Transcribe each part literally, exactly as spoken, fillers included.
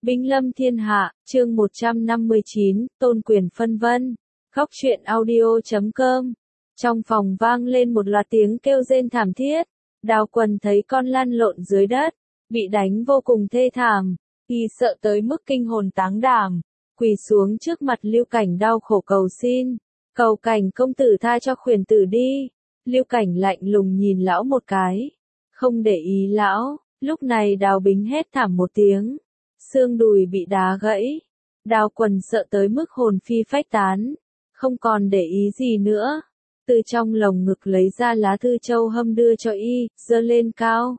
Binh lâm thiên hạ, chương một trăm năm mươi chín, tôn quyền phân vân. Góc truyện audio chấm com. Trong phòng vang lên một loạt tiếng kêu rên thảm thiết. Đào Quần thấy con lăn lộn dưới đất, bị đánh vô cùng thê thảm. Y sợ tới mức kinh hồn táng đảm, quỳ xuống trước mặt Lưu Cảnh đau khổ cầu xin. Cầu Cảnh công tử tha cho khuyển tử đi. Lưu Cảnh lạnh lùng nhìn lão một cái, không để ý lão. Lúc này Đào Bính hét thảm một tiếng, xương đùi bị đá gãy. Đào Quần sợ tới mức hồn phi phách tán, không còn để ý gì nữa. Từ trong lồng ngực lấy ra lá thư châu hâm đưa cho y, giơ lên cao.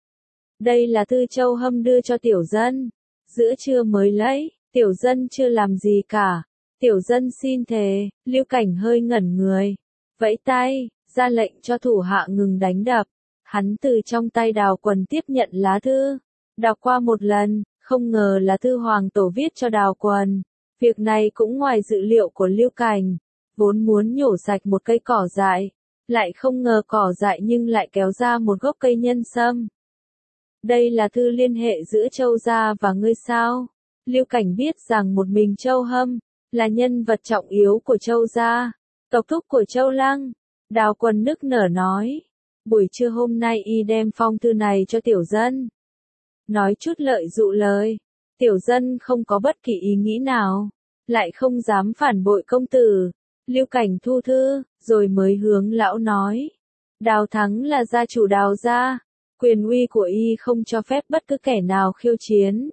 Đây là thư châu hâm đưa cho tiểu dân. Giữa trưa mới lấy, tiểu dân chưa làm gì cả. Tiểu dân xin thề. Lưu Cảnh hơi ngẩn người, vẫy tay, ra lệnh cho thủ hạ ngừng đánh đập. Hắn từ trong tay Đào Quần tiếp nhận lá thư, đọc qua một lần, không ngờ là thư Hoàng Tổ viết cho Đào Quần. Việc này cũng ngoài dự liệu của Lưu Cảnh, vốn muốn nhổ sạch một cây cỏ dại, lại không ngờ cỏ dại nhưng lại kéo ra một gốc cây nhân sâm. Đây là thư liên hệ giữa Châu gia và ngươi sao? Lưu Cảnh biết rằng một mình Châu Hâm là nhân vật trọng yếu của Châu gia, tộc thúc của Châu Lăng. Đào Quần nức nở nói, buổi trưa hôm nay y đem phong thư này cho tiểu dân. Nói chút lợi dụ lời, tiểu dân không có bất kỳ ý nghĩ nào, lại không dám phản bội công tử. Lưu Cảnh thu thư, rồi mới hướng lão nói, Đào Thắng là gia chủ Đào gia, quyền uy của y không cho phép bất cứ kẻ nào khiêu chiến.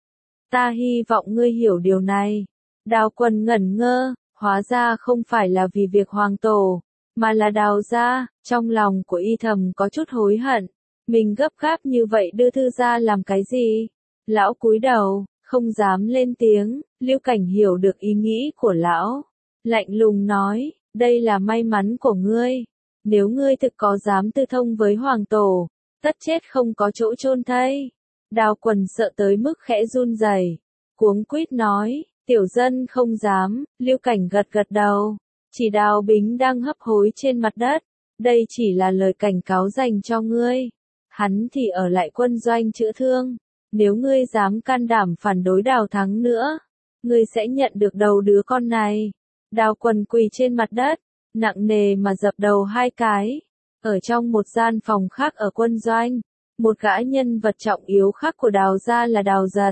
Ta hy vọng ngươi hiểu điều này. Đào Quần ngẩn ngơ, hóa ra không phải là vì việc Hoàng Tổ, mà là Đào gia. Trong lòng của y thầm có chút hối hận, mình gấp gáp như vậy đưa thư ra làm cái gì? Lão cúi đầu, không dám lên tiếng. Lưu Cảnh hiểu được ý nghĩ của lão, lạnh lùng nói, đây là may mắn của ngươi. Nếu ngươi thực có dám tư thông với Hoàng Tổ, tất chết không có chỗ chôn thây. Đào Quần sợ tới mức khẽ run rẩy, cuống quýt nói, tiểu dân không dám. Lưu Cảnh gật gật đầu, chỉ Đào Bính đang hấp hối trên mặt đất. Đây chỉ là lời cảnh cáo dành cho ngươi. Hắn thì ở lại quân doanh chữa thương. Nếu ngươi dám can đảm phản đối Đào Thắng nữa, ngươi sẽ nhận được đầu đứa con này. Đào Quần quỳ trên mặt đất, nặng nề mà dập đầu hai cái. Ở trong một gian phòng khác ở quân doanh, một gã nhân vật trọng yếu khác của Đào gia là Đào Giật,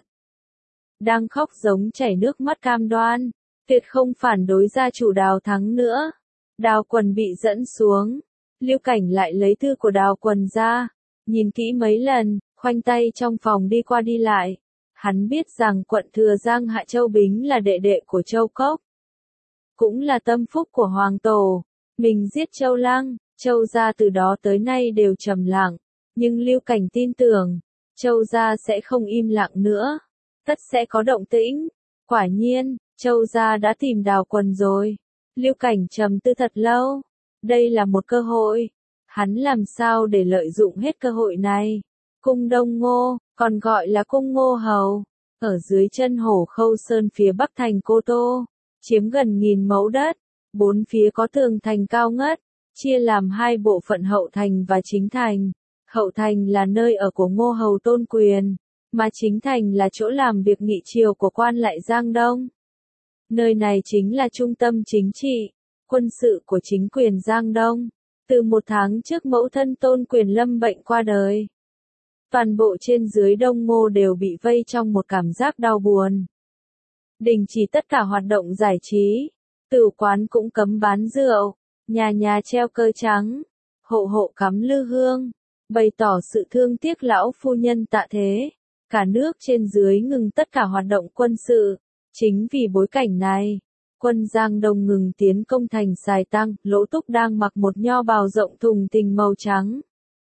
đang khóc giống chảy nước mắt cam đoan, tuyệt không phản đối gia chủ Đào Thắng nữa. Đào Quần bị dẫn xuống. Lưu Cảnh lại lấy thư của Đào Quần ra, nhìn kỹ mấy lần, khoanh tay trong phòng đi qua đi lại. Hắn biết rằng quận Thừa Giang Hạ Châu Bính là đệ đệ của Châu Cốc, cũng là tâm phúc của Hoàng Tổ. Mình giết Châu Lăng, Châu gia từ đó tới nay đều trầm lặng, nhưng Lưu Cảnh tin tưởng, Châu gia sẽ không im lặng nữa, tất sẽ có động tĩnh. Quả nhiên, Châu gia đã tìm Đào Quần rồi. Lưu Cảnh trầm tư thật lâu. Đây là một cơ hội, hắn làm sao để lợi dụng hết cơ hội này. Cung Đông Ngô, còn gọi là cung Ngô Hầu, ở dưới chân Hổ Khâu Sơn phía bắc thành Cô Tô, chiếm gần nghìn mẫu đất, bốn phía có tường thành cao ngất, chia làm hai bộ phận hậu thành và chính thành. Hậu thành là nơi ở của Ngô Hầu Tôn Quyền, mà chính thành là chỗ làm việc nghị triều của quan lại Giang Đông. Nơi này chính là trung tâm chính trị, quân sự của chính quyền Giang Đông. Từ một tháng trước mẫu thân Tôn Quyền lâm bệnh qua đời, toàn bộ trên dưới Đông Ngô đều bị vây trong một cảm giác đau buồn. Đình chỉ tất cả hoạt động giải trí, tử quán cũng cấm bán rượu, nhà nhà treo cờ trắng, hộ hộ cắm lư hương, bày tỏ sự thương tiếc lão phu nhân tạ thế. Cả nước trên dưới ngừng tất cả hoạt động quân sự. Chính vì bối cảnh này, quân Giang Đông ngừng tiến công thành Sài Tăng. Lỗ Túc đang mặc một nho bào rộng thùng thình màu trắng,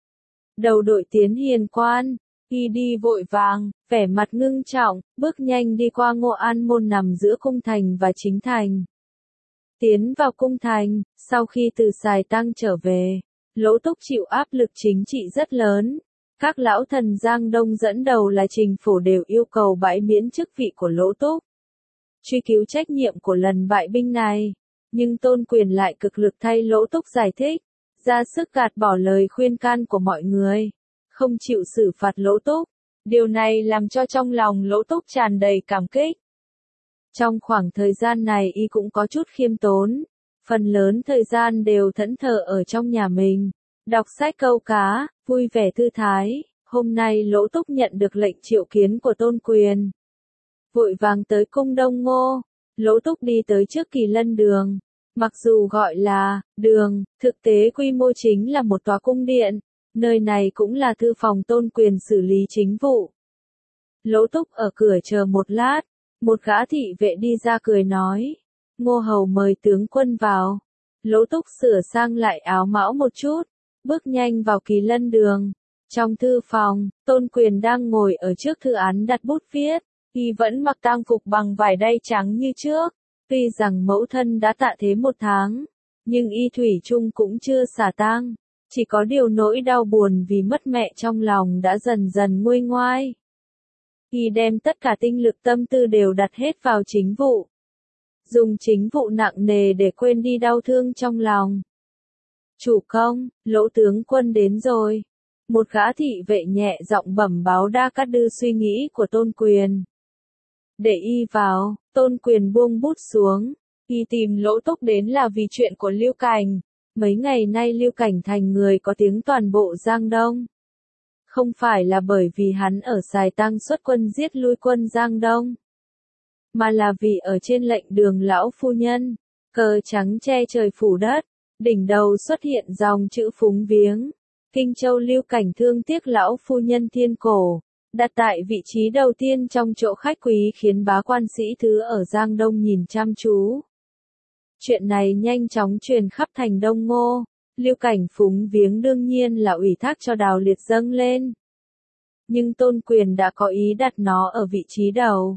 đầu đội tiến hiền quan, y đi vội vàng, vẻ mặt ngưng trọng, bước nhanh đi qua Ngô An Môn nằm giữa cung thành và chính thành. Tiến vào cung thành, sau khi từ Sài Tăng trở về, Lỗ Túc chịu áp lực chính trị rất lớn. Các lão thần Giang Đông dẫn đầu là Trình Phổ đều yêu cầu bãi miễn chức vị của Lỗ Túc, truy cứu trách nhiệm của lần bại binh này. Nhưng Tôn Quyền lại cực lực thay Lỗ Túc giải thích, ra sức gạt bỏ lời khuyên can của mọi người, không chịu xử phạt Lỗ Túc. Điều này làm cho trong lòng Lỗ Túc tràn đầy cảm kích. Trong khoảng thời gian này y cũng có chút khiêm tốn, phần lớn thời gian đều thẫn thờ ở trong nhà mình, đọc sách câu cá, vui vẻ thư thái. Hôm nay Lỗ Túc nhận được lệnh triệu kiến của Tôn Quyền. Vội vàng tới cung Đông Ngô, Lỗ Túc đi tới trước Kỳ Lân Đường. Mặc dù gọi là đường, thực tế quy mô chính là một tòa cung điện, nơi này cũng là thư phòng Tôn Quyền xử lý chính vụ. Lỗ Túc ở cửa chờ một lát, một gã thị vệ đi ra cười nói, Ngô hầu mời tướng quân vào. Lỗ Túc sửa sang lại áo mão một chút, bước nhanh vào Kỳ Lân Đường. Trong thư phòng, Tôn Quyền đang ngồi ở trước thư án đặt bút viết, y vẫn mặc tang phục bằng vải đay trắng như trước. Tuy rằng mẫu thân đã tạ thế một tháng, nhưng y thủy chung cũng chưa xả tang, chỉ có điều nỗi đau buồn vì mất mẹ trong lòng đã dần dần nguôi ngoai. Y đem tất cả tinh lực tâm tư đều đặt hết vào chính vụ. Dùng chính vụ nặng nề để quên đi đau thương trong lòng. Chủ công, Lỗ tướng quân đến rồi. Một gã thị vệ nhẹ giọng bẩm báo Đa Cát Đư suy nghĩ của Tôn Quyền. Để y vào, Tôn Quyền buông bút xuống. Y tìm Lỗ Túc đến là vì chuyện của Lưu Cảnh. Mấy ngày nay Lưu Cảnh thành người có tiếng toàn bộ Giang Đông. Không phải là bởi vì hắn ở Sài Tăng xuất quân giết lui quân Giang Đông, mà là vì ở trên lệnh đường lão phu nhân, cờ trắng che trời phủ đất, đỉnh đầu xuất hiện dòng chữ phúng viếng. Kinh Châu Lưu Cảnh thương tiếc lão phu nhân thiên cổ, đặt tại vị trí đầu tiên trong chỗ khách quý khiến bá quan sĩ thứ ở Giang Đông nhìn chăm chú. Chuyện này nhanh chóng truyền khắp thành Đông Ngô, Lưu Cảnh phúng viếng đương nhiên là ủy thác cho Đào Liệt dâng lên. Nhưng Tôn Quyền đã có ý đặt nó ở vị trí đầu.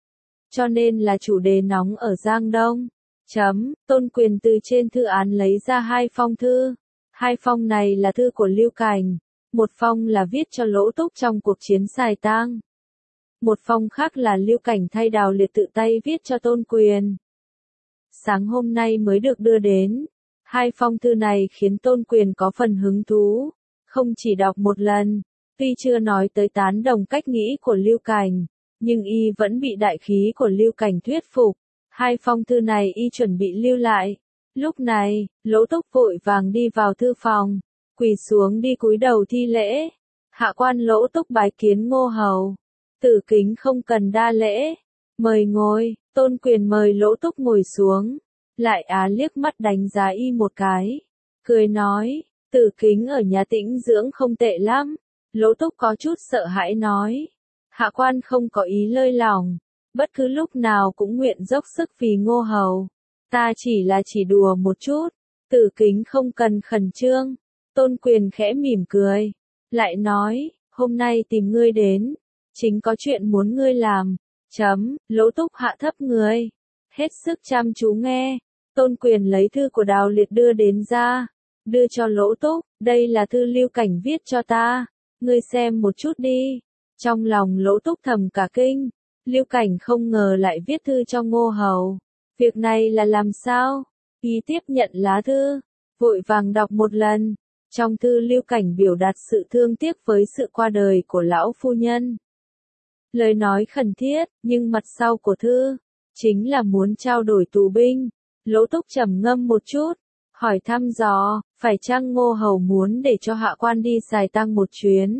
Cho nên là chủ đề nóng ở Giang Đông. Chấm, Tôn Quyền từ trên thư án lấy ra hai phong thư. Hai phong này là thư của Lưu Cảnh. Một phong là viết cho Lỗ Túc trong cuộc chiến Sài Tang. Một phong khác là Lưu Cảnh thay Đào Liệt tự tay viết cho Tôn Quyền. Sáng hôm nay mới được đưa đến. Hai phong thư này khiến Tôn Quyền có phần hứng thú. Không chỉ đọc một lần, tuy chưa nói tới tán đồng cách nghĩ của Lưu Cảnh, nhưng y vẫn bị đại khí của Lưu Cảnh thuyết phục. Hai phong thư này y chuẩn bị lưu lại. Lúc này, Lỗ Túc vội vàng đi vào thư phòng, quỳ xuống đi cúi đầu thi lễ. Hạ quan Lỗ Túc bái kiến Ngô hầu. Tử kính không cần đa lễ. Mời ngồi. Tôn Quyền mời Lỗ Túc ngồi xuống. Lại á liếc mắt đánh giá y một cái. Cười nói, Tử kính ở nhà tĩnh dưỡng không tệ lắm. Lỗ Túc có chút sợ hãi nói. Hạ quan không có ý lơi lỏng. Bất cứ lúc nào cũng nguyện dốc sức vì Ngô hầu. Ta chỉ là chỉ đùa một chút. Tử kính không cần khẩn trương. Tôn Quyền khẽ mỉm cười. Lại nói, hôm nay tìm ngươi đến. Chính có chuyện muốn ngươi làm. Chấm, Lỗ Túc hạ thấp người. Hết sức chăm chú nghe. Tôn Quyền lấy thư của Đào Liệt đưa đến ra. Đưa cho Lỗ Túc. Đây là thư Lưu Cảnh viết cho ta. Ngươi xem một chút đi. Trong lòng Lỗ Túc thầm cả kinh. Lưu Cảnh không ngờ lại viết thư cho Ngô hầu. Việc này là làm sao? Y tiếp nhận lá thư, vội vàng đọc một lần. Trong thư Lưu Cảnh biểu đạt sự thương tiếc với sự qua đời của lão phu nhân. Lời nói khẩn thiết, nhưng mặt sau của thư, chính là muốn trao đổi tù binh. Lỗ Túc trầm ngâm một chút, hỏi thăm dò, phải chăng Ngô hầu muốn để cho hạ quan đi Sài Tăng một chuyến?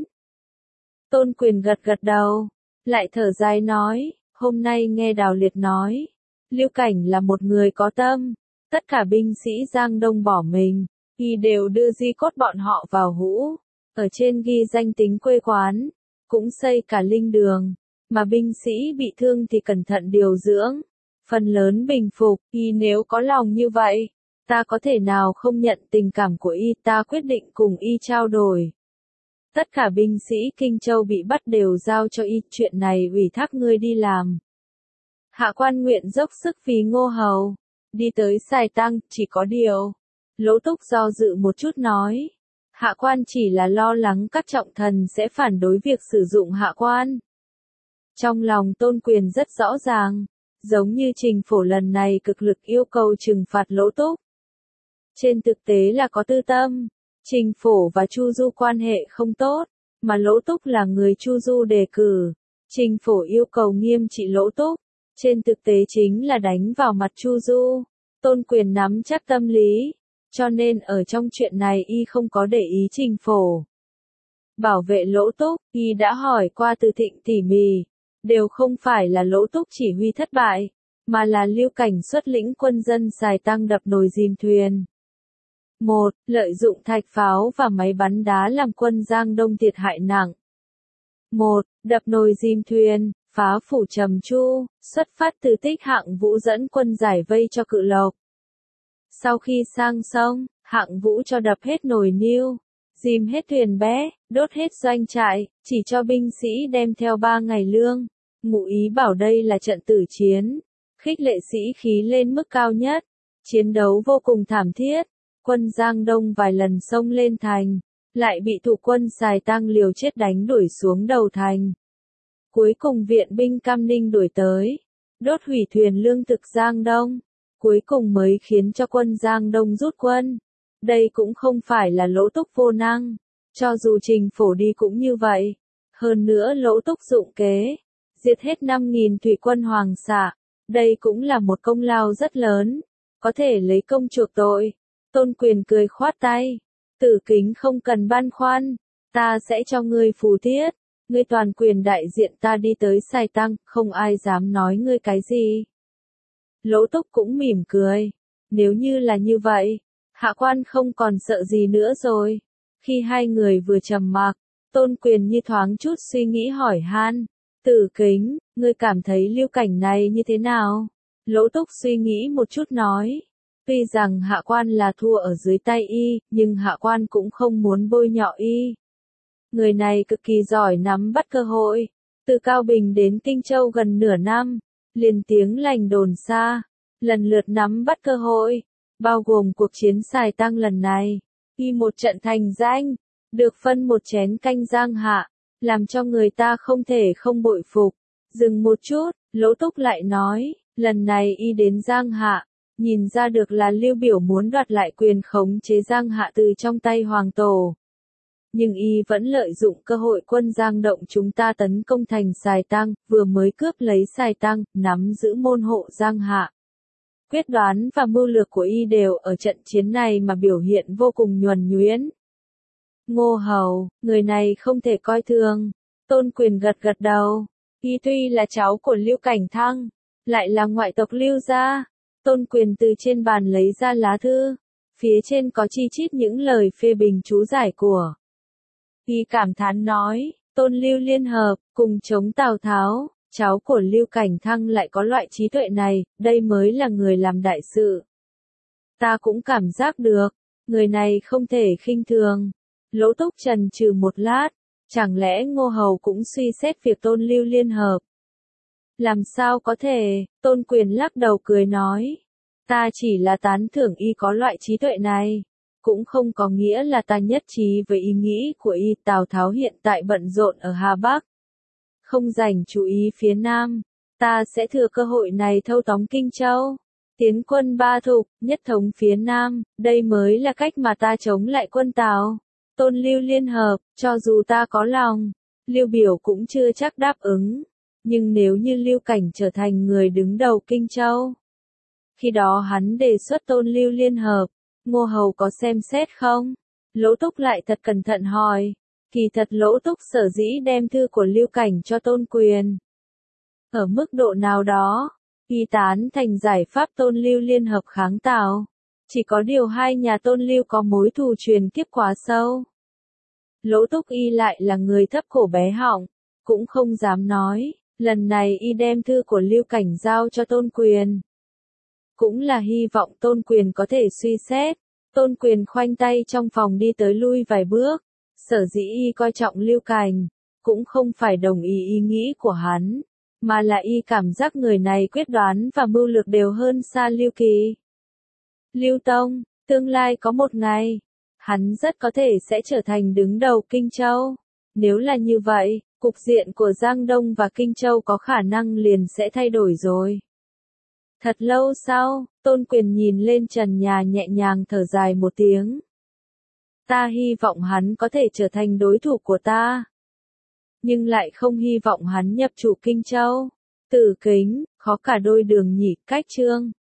Tôn Quyền gật gật đầu, lại thở dài nói, hôm nay nghe Đào Liệt nói, Lưu Cảnh là một người có tâm, tất cả binh sĩ Giang Đông bỏ mình, y đều đưa di cốt bọn họ vào hũ, ở trên ghi danh tính quê quán, cũng xây cả linh đường, mà binh sĩ bị thương thì cẩn thận điều dưỡng, phần lớn bình phục, y nếu có lòng như vậy, ta có thể nào không nhận tình cảm của y, ta quyết định cùng y trao đổi. Tất cả binh sĩ Kinh Châu bị bắt đều giao cho y, chuyện này ủy thác ngươi đi làm. Hạ quan nguyện dốc sức vì Ngô hầu, đi tới Sài Tăng, chỉ có điều. Lỗ Túc do dự một chút nói. Hạ quan chỉ là lo lắng các trọng thần sẽ phản đối việc sử dụng hạ quan. Trong lòng Tôn Quyền rất rõ ràng, giống như Trình Phổ lần này cực lực yêu cầu trừng phạt Lỗ Túc. Trên thực tế là có tư tâm, Trình Phổ và Chu Du quan hệ không tốt, mà Lỗ Túc là người Chu Du đề cử. Trình Phổ yêu cầu nghiêm trị Lỗ Túc, trên thực tế chính là đánh vào mặt Chu Du. Tôn Quyền nắm chắc tâm lý, cho nên ở trong chuyện này y không có để ý Trình Phổ. Bảo vệ Lỗ Túc, y đã hỏi qua Từ Thịnh tỉ mỉ, đều không phải là Lỗ Túc chỉ huy thất bại, mà là Lưu Cảnh xuất lĩnh quân dân xài tăng đập nồi dìm thuyền. một. Lợi dụng thạch pháo và máy bắn đá làm quân Giang Đông thiệt hại nặng. một. Đập nồi dìm thuyền, phá phủ Trầm Chu, xuất phát từ Tích Hạng Vũ dẫn quân giải vây cho Cự Lộc. Sau khi sang sông, Hạng Vũ cho đập hết nồi niêu, dìm hết thuyền bé, đốt hết doanh trại, chỉ cho binh sĩ đem theo ba ngày lương. Ngụ ý bảo đây là trận tử chiến, khích lệ sĩ khí lên mức cao nhất. Chiến đấu vô cùng thảm thiết, quân Giang Đông vài lần xông lên thành, lại bị thủ quân xài tăng liều chết đánh đuổi xuống đầu thành. Cuối cùng viện binh Cam Ninh đuổi tới, đốt hủy thuyền lương thực Giang Đông, cuối cùng mới khiến cho quân Giang Đông rút quân. Đây cũng không phải là Lỗ Túc vô năng, cho dù Trình Phổ đi cũng như vậy. Hơn nữa Lỗ Túc dụng kế, diệt hết năm nghìn thủy quân Hoàng Xạ, đây cũng là một công lao rất lớn, có thể lấy công chuộc tội. Tôn Quyền cười khoát tay, Tử Kính không cần băn khoăn, ta sẽ cho ngươi phù thiết, ngươi toàn quyền đại diện ta đi tới Sài Tăng, không ai dám nói ngươi cái gì. Lỗ Túc cũng mỉm cười, nếu như là như vậy, hạ quan không còn sợ gì nữa rồi. Khi hai người vừa trầm mặc, Tôn Quyền như thoáng chút suy nghĩ hỏi han, Tử Kính, ngươi cảm thấy Lưu Cảnh này như thế nào? Lỗ Túc suy nghĩ một chút nói, tuy rằng hạ quan là thua ở dưới tay y, nhưng hạ quan cũng không muốn bôi nhọ y. Người này cực kỳ giỏi nắm bắt cơ hội, từ Cao Bình đến Kinh Châu gần nửa năm, liền tiếng lành đồn xa, lần lượt nắm bắt cơ hội, bao gồm cuộc chiến Sài Tăng lần này, y một trận thành danh, được phân một chén canh Giang Hạ, làm cho người ta không thể không bội phục. Dừng một chút, Lỗ Túc lại nói, lần này y đến Giang Hạ, nhìn ra được là Lưu Biểu muốn đoạt lại quyền khống chế Giang Hạ từ trong tay Hoàng Tổ. Nhưng y vẫn lợi dụng cơ hội quân Giang Động chúng ta tấn công thành Sài Tăng, vừa mới cướp lấy Sài Tăng, nắm giữ môn hộ Giang Hạ. Quyết đoán và mưu lược của y đều ở trận chiến này mà biểu hiện vô cùng nhuần nhuyễn. Ngô Hầu, người này không thể coi thường. Tôn Quyền gật gật đầu. Y tuy là cháu của Lưu Cảnh Thăng, lại là ngoại tộc Lưu gia. Tôn Quyền từ trên bàn lấy ra lá thư, phía trên có chi chít những lời phê bình chú giải của. Y cảm thán nói, Tôn Lưu liên hợp, cùng chống Tào Tháo, cháu của Lưu Cảnh Thăng lại có loại trí tuệ này, đây mới là người làm đại sự. Ta cũng cảm giác được, người này không thể khinh thường. Lỗ Túc trần trừ một lát, chẳng lẽ Ngô Hầu cũng suy xét việc Tôn Lưu liên hợp? Làm sao có thể, Tôn Quyền lắc đầu cười nói. Ta chỉ là tán thưởng y có loại trí tuệ này, cũng không có nghĩa là ta nhất trí với ý nghĩ của y. Tào Tháo hiện tại bận rộn ở Hà Bắc, không dành chú ý phía Nam, ta sẽ thừa cơ hội này thâu tóm Kinh Châu, tiến quân ba thục, nhất thống phía Nam, đây mới là cách mà ta chống lại quân Tào. Tôn Lưu liên hợp, cho dù ta có lòng, Lưu Biểu cũng chưa chắc đáp ứng, nhưng nếu như Lưu Cảnh trở thành người đứng đầu Kinh Châu, khi đó hắn đề xuất Tôn Lưu liên hợp, Ngô Hầu có xem xét không? Lỗ Túc lại thật cẩn thận hỏi. Kỳ thật Lỗ Túc sở dĩ đem thư của Lưu Cảnh cho Tôn Quyền. Ở mức độ nào đó, y tán thành giải pháp Tôn Lưu liên hợp kháng Tào. Chỉ có điều hai nhà Tôn Lưu có mối thù truyền kiếp quá sâu. Lỗ Túc y lại là người thấp cổ bé họng, cũng không dám nói, lần này y đem thư của Lưu Cảnh giao cho Tôn Quyền. Cũng là hy vọng Tôn Quyền có thể suy xét. Tôn Quyền khoanh tay trong phòng đi tới lui vài bước. Sở dĩ y coi trọng Lưu Cảnh, cũng không phải đồng ý ý nghĩ của hắn, mà là y cảm giác người này quyết đoán và mưu lược đều hơn xa Lưu Kỳ. Lưu Tông, tương lai có một ngày, hắn rất có thể sẽ trở thành đứng đầu Kinh Châu. Nếu là như vậy, cục diện của Giang Đông và Kinh Châu có khả năng liền sẽ thay đổi rồi. Thật lâu sau, Tôn Quyền nhìn lên trần nhà nhẹ nhàng thở dài một tiếng. Ta hy vọng hắn có thể trở thành đối thủ của ta. Nhưng lại không hy vọng hắn nhập chủ Kinh Châu. Tử Kính, khó cả đôi đường nhỉ, cách chương.